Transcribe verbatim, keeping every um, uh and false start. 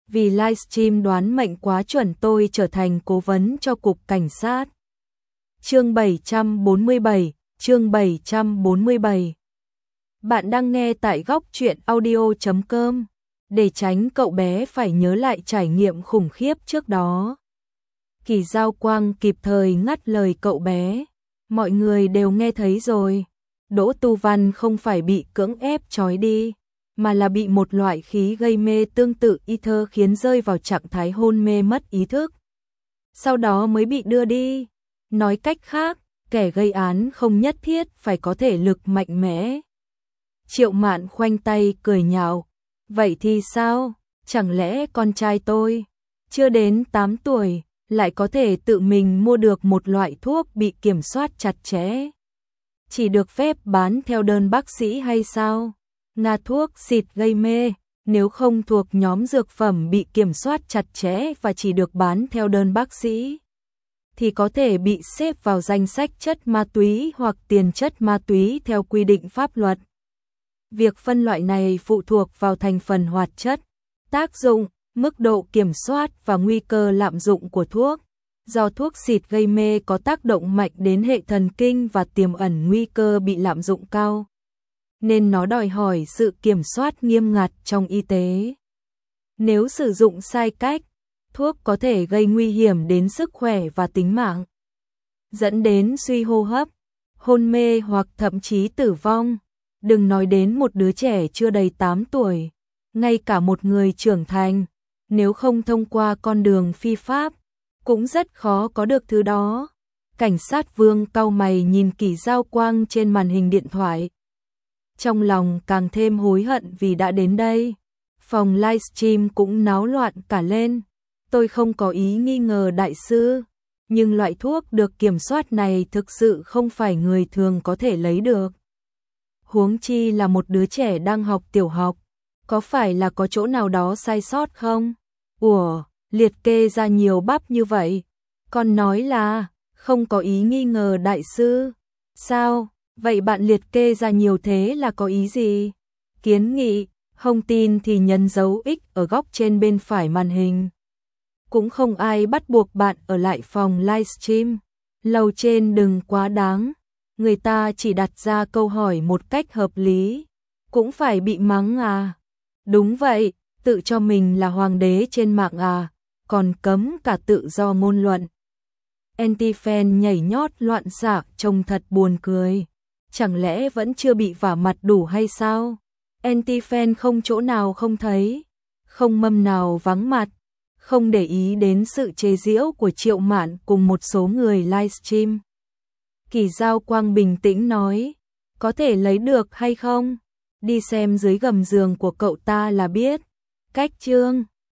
Vì livestream đoán mệnh quá chuẩn tôi trở thành cố vấn cho cục cảnh sát. Chương bảy trăm bốn mươi bảy, chương bảy trăm bốn mươi bảy. Bạn đang nghe tại góc truyện audio chấm com. Để tránh cậu bé phải nhớ lại trải nghiệm khủng khiếp trước đó, Kỳ Giao Quang kịp thời ngắt lời cậu bé. Mọi người đều nghe thấy rồi. Đỗ Tu Văn không phải bị cưỡng ép trói đi, mà là bị một loại khí gây mê tương tự ether khiến rơi vào trạng thái hôn mê mất ý thức. Sau đó mới bị đưa đi. Nói cách khác, kẻ gây án không nhất thiết phải có thể lực mạnh mẽ. Triệu Mạn khoanh tay cười nhạo. Vậy thì sao? Chẳng lẽ con trai tôi, chưa đến tám tuổi, lại có thể tự mình mua được một loại thuốc bị kiểm soát chặt chẽ, chỉ được phép bán theo đơn bác sĩ hay sao? Nga thuốc xịt gây mê, nếu không thuộc nhóm dược phẩm bị kiểm soát chặt chẽ và chỉ được bán theo đơn bác sĩ, thì có thể bị xếp vào danh sách chất ma túy hoặc tiền chất ma túy theo quy định pháp luật. Việc phân loại này phụ thuộc vào thành phần hoạt chất, tác dụng, mức độ kiểm soát và nguy cơ lạm dụng của thuốc. Do thuốc xịt gây mê có tác động mạnh đến hệ thần kinh và tiềm ẩn nguy cơ bị lạm dụng cao, nên nó đòi hỏi sự kiểm soát nghiêm ngặt trong y tế. Nếu sử dụng sai cách, thuốc có thể gây nguy hiểm đến sức khỏe và tính mạng, dẫn đến suy hô hấp, hôn mê hoặc thậm chí tử vong. Đừng nói đến một đứa trẻ chưa đầy tám tuổi, ngay cả một người trưởng thành, nếu không thông qua con đường phi pháp, cũng rất khó có được thứ đó. Cảnh sát Vương cau mày nhìn Kỳ Giao Quang trên màn hình điện thoại. Trong lòng càng thêm hối hận vì đã đến đây. Phòng livestream cũng náo loạn cả lên. Tôi không có ý nghi ngờ đại sư, nhưng loại thuốc được kiểm soát này thực sự không phải người thường có thể lấy được. Huống chi là một đứa trẻ đang học tiểu học, có phải là có chỗ nào đó sai sót không? Ủa, liệt kê ra nhiều bắp như vậy, còn nói là không có ý nghi ngờ đại sư. Sao? Vậy bạn liệt kê ra nhiều thế là có ý gì? Kiến nghị, không tin thì nhấn dấu X ở góc trên bên phải màn hình. Cũng không ai bắt buộc bạn ở lại phòng livestream. Lầu trên đừng quá đáng. Người ta chỉ đặt ra câu hỏi một cách hợp lý, cũng phải bị mắng à? Đúng vậy, tự cho mình là hoàng đế trên mạng à, còn cấm cả tự do ngôn luận. Anti-fan nhảy nhót loạn xạ trông thật buồn cười. Chẳng lẽ vẫn chưa bị vả mặt đủ hay sao? Anti-fan không chỗ nào không thấy, không mâm nào vắng mặt, không để ý đến sự chế giễu của Triệu Mạn cùng một số người livestream. Kỳ Giao Quang bình tĩnh nói, có thể lấy được hay không? Đi xem dưới gầm giường của cậu ta là biết. Cách chương